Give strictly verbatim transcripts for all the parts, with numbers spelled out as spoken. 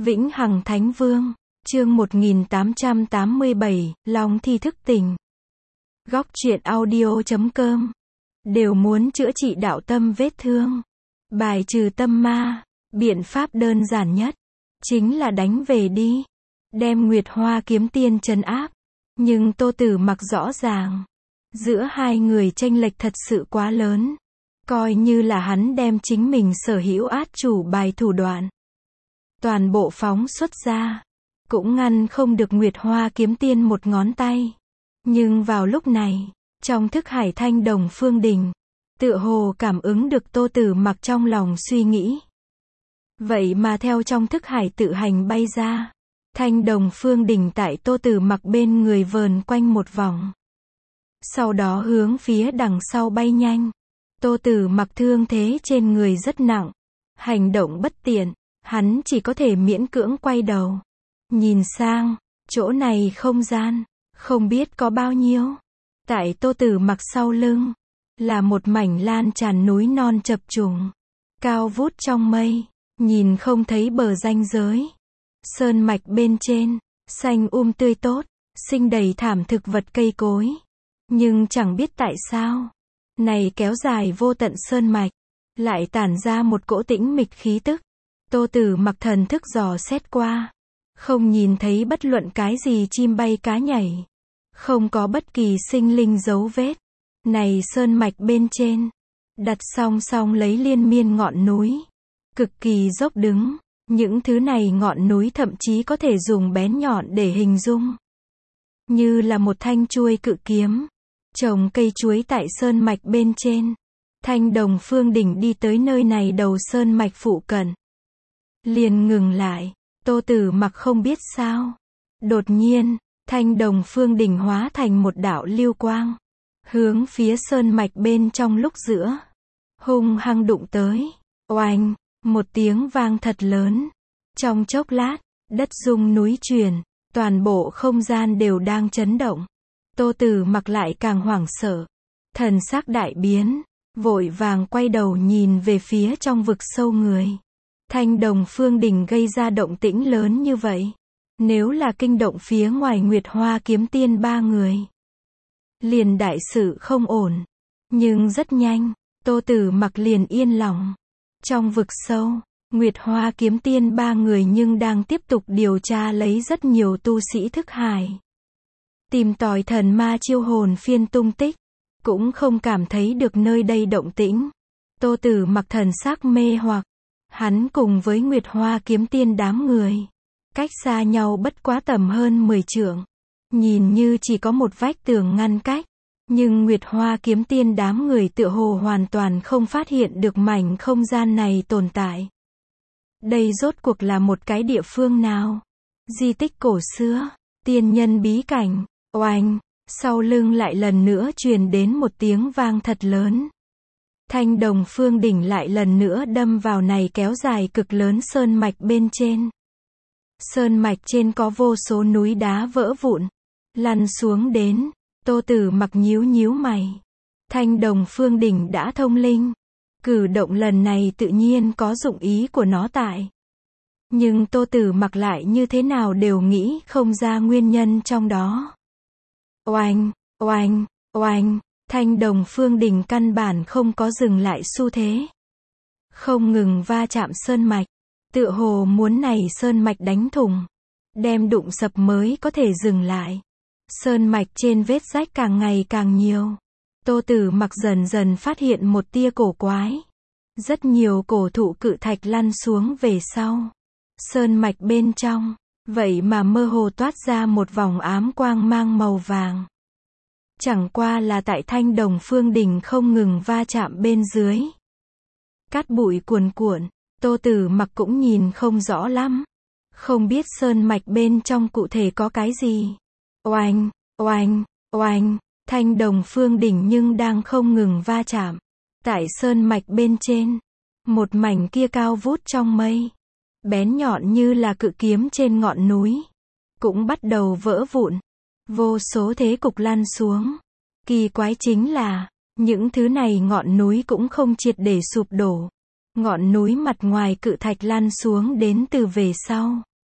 Vĩnh Hằng Thánh Vương, chương một nghìn tám trăm tám mươi bảy, Long Thi thức tỉnh. Góc truyện audio chấm com. Đều muốn chữa trị đạo tâm vết thương, bài trừ tâm ma, biện pháp đơn giản nhất chính là đánh về đi, đem Nguyệt Hoa kiếm tiên trấn áp. Nhưng Tô Tử Mặc rõ ràng, giữa hai người chênh lệch thật sự quá lớn, coi như là hắn đem chính mình sở hữu át chủ bài thủ đoạn toàn bộ phóng xuất ra, cũng ngăn không được Nguyệt Hoa kiếm tiên một ngón tay. Nhưng vào lúc này, trong thức hải Thanh Đồng Phương Đình, tựa hồ cảm ứng được Tô Tử Mặc trong lòng suy nghĩ. Vậy mà theo trong thức hải tự hành bay ra, Thanh Đồng Phương Đình tại Tô Tử Mặc bên người vờn quanh một vòng. Sau đó hướng phía đằng sau bay nhanh. Tô Tử Mặc thương thế trên người rất nặng, hành động bất tiện, hắn chỉ có thể miễn cưỡng quay đầu, nhìn sang, chỗ này không gian, không biết có bao nhiêu. Tại Tô Tử Mặc sau lưng, là một mảnh lan tràn núi non chập trùng, cao vút trong mây, nhìn không thấy bờ ranh giới. Sơn mạch bên trên, xanh um tươi tốt, sinh đầy thảm thực vật cây cối. Nhưng chẳng biết tại sao, này kéo dài vô tận sơn mạch, lại tản ra một cỗ tĩnh mịch khí tức. Tô Tử Mặc thần thức dò xét qua, không nhìn thấy bất luận cái gì chim bay cá nhảy, không có bất kỳ sinh linh dấu vết. Này sơn mạch bên trên, đặt song song lấy liên miên ngọn núi, cực kỳ dốc đứng, những thứ này ngọn núi thậm chí có thể dùng bén nhọn để hình dung. Như là một thanh chuôi cự kiếm, trồng cây chuối tại sơn mạch bên trên. Thanh Đồng Phương Đỉnh đi tới nơi này đầu sơn mạch phụ cận, liền ngừng lại. Tô Tử Mặc không biết sao, đột nhiên, Thanh Đồng Phương Đỉnh hóa thành một đạo lưu quang, hướng phía sơn mạch bên trong lúc giữa, hung hăng đụng tới. Oanh, một tiếng vang thật lớn. Trong chốc lát, đất rung núi chuyển, toàn bộ không gian đều đang chấn động. Tô Tử Mặc lại càng hoảng sợ, thần sắc đại biến, vội vàng quay đầu nhìn về phía trong vực sâu người. Thanh Đồng Phương Đỉnh gây ra động tĩnh lớn như vậy, nếu là kinh động phía ngoài Nguyệt Hoa kiếm tiên ba người, liền đại sự không ổn. Nhưng rất nhanh, Tô Tử Mặc liền yên lòng. Trong vực sâu, Nguyệt Hoa kiếm tiên ba người nhưng đang tiếp tục điều tra lấy rất nhiều tu sĩ thức hải, tìm tòi thần ma chiêu hồn phiên tung tích, cũng không cảm thấy được nơi đây động tĩnh. Tô Tử Mặc thần sắc mê hoặc, hắn cùng với Nguyệt Hoa kiếm tiên đám người, cách xa nhau bất quá tầm hơn mười trượng, nhìn như chỉ có một vách tường ngăn cách, nhưng Nguyệt Hoa kiếm tiên đám người tựa hồ hoàn toàn không phát hiện được mảnh không gian này tồn tại. Đây rốt cuộc là một cái địa phương nào? Di tích cổ xưa, tiên nhân bí cảnh. Oanh, sau lưng lại lần nữa truyền đến một tiếng vang thật lớn. Thanh Đồng Phương Đỉnh lại lần nữa đâm vào này kéo dài cực lớn sơn mạch bên trên. Sơn mạch trên có vô số núi đá vỡ vụn, lăn xuống đến. Tô Tử Mặc nhíu nhíu mày. Thanh Đồng Phương Đỉnh đã thông linh, cử động lần này tự nhiên có dụng ý của nó tại. Nhưng Tô Tử Mặc lại như thế nào đều nghĩ không ra nguyên nhân trong đó. Oanh, oanh, oanh, Thanh Đồng Phương Đỉnh căn bản không có dừng lại xu thế, không ngừng va chạm sơn mạch, tựa hồ muốn này sơn mạch đánh thủng, đem đụng sập mới có thể dừng lại. Sơn mạch trên vết rách càng ngày càng nhiều. Tô Tử Mặc dần dần phát hiện một tia cổ quái. Rất nhiều cổ thụ cự thạch lăn xuống về sau. Sơn mạch bên trong, vậy mà mơ hồ toát ra một vòng ám quang mang màu vàng. Chẳng qua là tại Thanh Đồng Phương Đỉnh không ngừng va chạm bên dưới. Cát bụi cuồn cuộn, Tô Tử Mặc cũng nhìn không rõ lắm. Không biết sơn mạch bên trong cụ thể có cái gì. Oanh, oanh, oanh, Thanh Đồng Phương Đỉnh nhưng đang không ngừng va chạm. Tại sơn mạch bên trên, một mảnh kia cao vút trong mây, bén nhọn như là cự kiếm trên ngọn núi, cũng bắt đầu vỡ vụn. Vô số thế cục lăn xuống. Kỳ quái chính là, những thứ này ngọn núi cũng không triệt để sụp đổ. Ngọn núi mặt ngoài cự thạch lăn xuống đến từ về sau,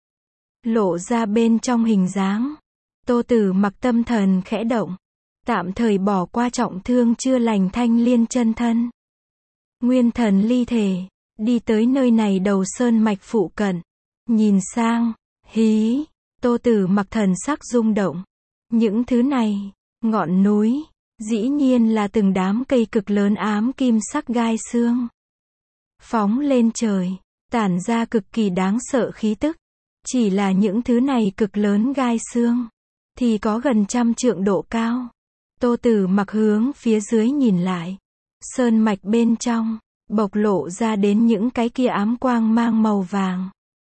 lộ ra bên trong hình dáng. Tô Tử Mặc tâm thần khẽ động, tạm thời bỏ qua trọng thương chưa lành Thanh Liên chân thân. Nguyên thần ly thể, đi tới nơi này đầu sơn mạch phụ cận, nhìn sang, hí, Tô Tử Mặc thần sắc rung động. Những thứ này, ngọn núi, dĩ nhiên là từng đám cây cực lớn ám kim sắc gai xương. Phóng lên trời, tản ra cực kỳ đáng sợ khí tức. Chỉ là những thứ này cực lớn gai xương, thì có gần trăm trượng độ cao. Tô Tử Mặc hướng phía dưới nhìn lại. Sơn mạch bên trong, bộc lộ ra đến những cái kia ám quang mang màu vàng.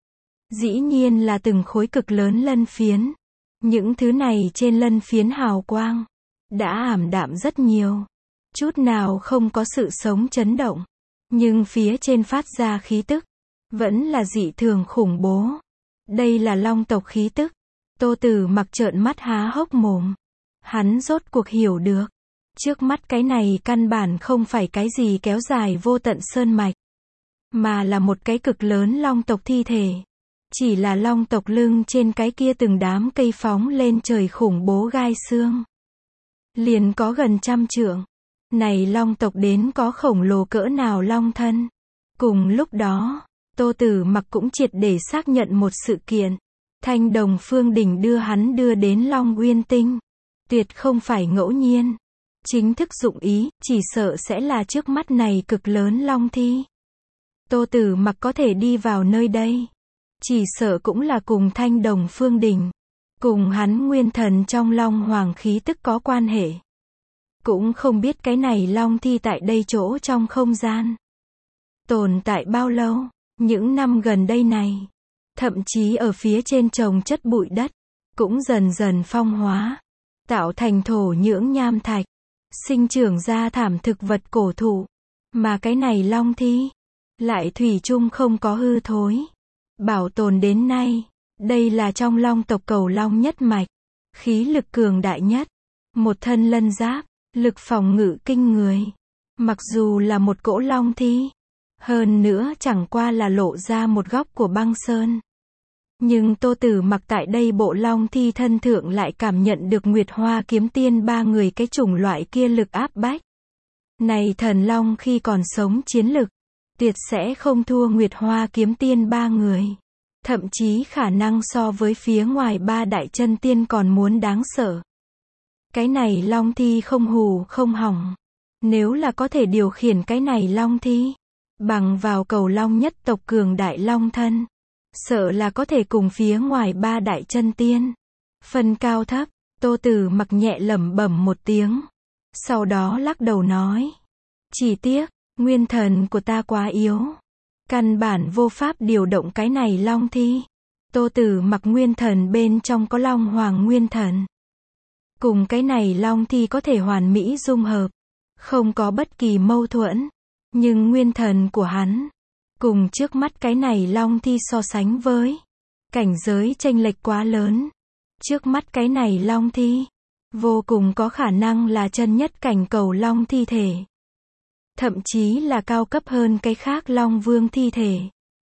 Dĩ nhiên là từng khối cực lớn lân phiến. Những thứ này trên lân phiến hào quang, đã ảm đạm rất nhiều. Chút nào không có sự sống chấn động. Nhưng phía trên phát ra khí tức, vẫn là dị thường khủng bố. Đây là long tộc khí tức. Tô Tử Mặc trợn mắt há hốc mồm. Hắn rốt cuộc hiểu được. Trước mắt cái này căn bản không phải cái gì kéo dài vô tận sơn mạch. Mà là một cái cực lớn long tộc thi thể. Chỉ là long tộc lưng trên cái kia từng đám cây phóng lên trời khủng bố gai xương. Liền có gần trăm trượng. Này long tộc đến có khổng lồ cỡ nào long thân. Cùng lúc đó, Tô Tử Mặc cũng triệt để xác nhận một sự kiện. Thanh Đồng Phương Đỉnh đưa hắn đưa đến Long Uyên Tinh. Tuyệt không phải ngẫu nhiên. Chính thức dụng ý, chỉ sợ sẽ là trước mắt này cực lớn long thi. Tô Tử Mặc có thể đi vào nơi đây. Chỉ sợ cũng là cùng Thanh Đồng Phương Đỉnh. Cùng hắn nguyên thần trong long hoàng khí tức có quan hệ. Cũng không biết cái này long thi tại đây chỗ trong không gian. Tồn tại bao lâu, những năm gần đây này. Thậm chí ở phía trên trồng chất bụi đất. Cũng dần dần phong hóa. Tạo thành thổ nhưỡng nham thạch. Sinh trưởng ra thảm thực vật cổ thụ. Mà cái này long thi. Lại thủy chung không có hư thối. Bảo tồn đến nay. Đây là trong long tộc cầu long nhất mạch. Khí lực cường đại nhất. Một thân lân giáp. Lực phòng ngự kinh người. Mặc dù là một cỗ long thi. Hơn nữa chẳng qua là lộ ra một góc của băng sơn. Nhưng Tô Tử Mặc tại đây bộ long thi thân thượng lại cảm nhận được Nguyệt Hoa Kiếm Tiên ba người cái chủng loại kia lực áp bách. Này thần long khi còn sống chiến lực, tuyệt sẽ không thua Nguyệt Hoa Kiếm Tiên ba người. Thậm chí khả năng so với phía ngoài ba đại chân tiên còn muốn đáng sợ. Cái này long thi không hù không hỏng. Nếu là có thể điều khiển cái này long thi, bằng vào cầu long nhất tộc cường đại long thân, sợ là có thể cùng phía ngoài ba đại chân tiên. Phân cao thấp, Tô Tử Mặc nhẹ lẩm bẩm một tiếng. Sau đó lắc đầu nói. Chỉ tiếc, nguyên thần của ta quá yếu. Căn bản vô pháp điều động cái này long thi. Tô Tử Mặc nguyên thần bên trong có long hoàng nguyên thần. Cùng cái này long thi có thể hoàn mỹ dung hợp. Không có bất kỳ mâu thuẫn. Nhưng nguyên thần của hắn, cùng trước mắt cái này long thi so sánh với. Cảnh giới chênh lệch quá lớn. Trước mắt cái này long thi, vô cùng có khả năng là chân nhất cảnh cầu long thi thể. Thậm chí là cao cấp hơn cái khác long vương thi thể.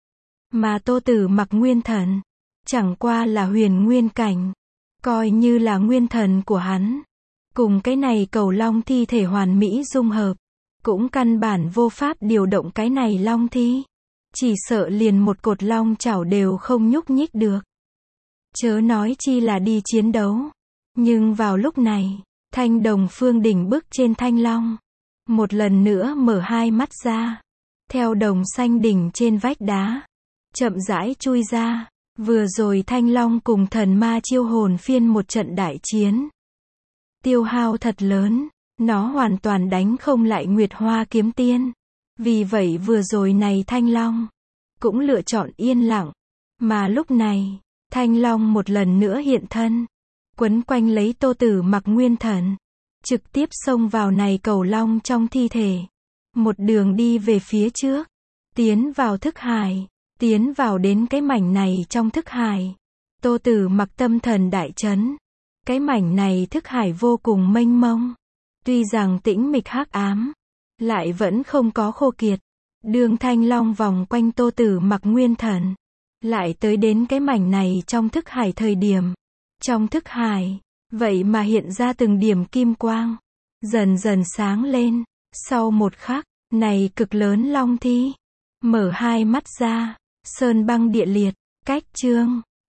Mà Tô Tử Mặc nguyên thần, chẳng qua là huyền nguyên cảnh. Coi như là nguyên thần của hắn. Cùng cái này cầu long thi thể hoàn mỹ dung hợp. Cũng căn bản vô pháp điều động cái này long thi. Chỉ sợ liền một cột long chảo đều không nhúc nhích được. Chớ nói chi là đi chiến đấu. Nhưng vào lúc này, Thanh Đồng Phương Đỉnh bước trên thanh long. Một lần nữa mở hai mắt ra. Theo đồng xanh đỉnh trên vách đá. Chậm rãi chui ra. Vừa rồi thanh long cùng thần ma chiêu hồn phiên một trận đại chiến. Tiêu hao thật lớn. Nó hoàn toàn đánh không lại Nguyệt Hoa Kiếm Tiên. Vì vậy vừa rồi này thanh long cũng lựa chọn yên lặng. Mà lúc này, thanh long một lần nữa hiện thân. Quấn quanh lấy Tô Tử Mặc nguyên thần. Trực tiếp xông vào này cầu long trong thi thể. Một đường đi về phía trước. Tiến vào thức hải. Tiến vào đến cái mảnh này trong thức hải. Tô Tử Mặc tâm thần đại chấn. Cái mảnh này thức hải vô cùng mênh mông. Tuy rằng tĩnh mịch hắc ám, lại vẫn không có khô kiệt. Đường thanh long vòng quanh Tô Tử Mặc nguyên thần. Lại tới đến cái mảnh này trong thức hải thời điểm. Trong thức hải, vậy mà hiện ra từng điểm kim quang. Dần dần sáng lên. Sau một khắc, này cực lớn long thi. Mở hai mắt ra. Sơn băng địa liệt. Cách chương.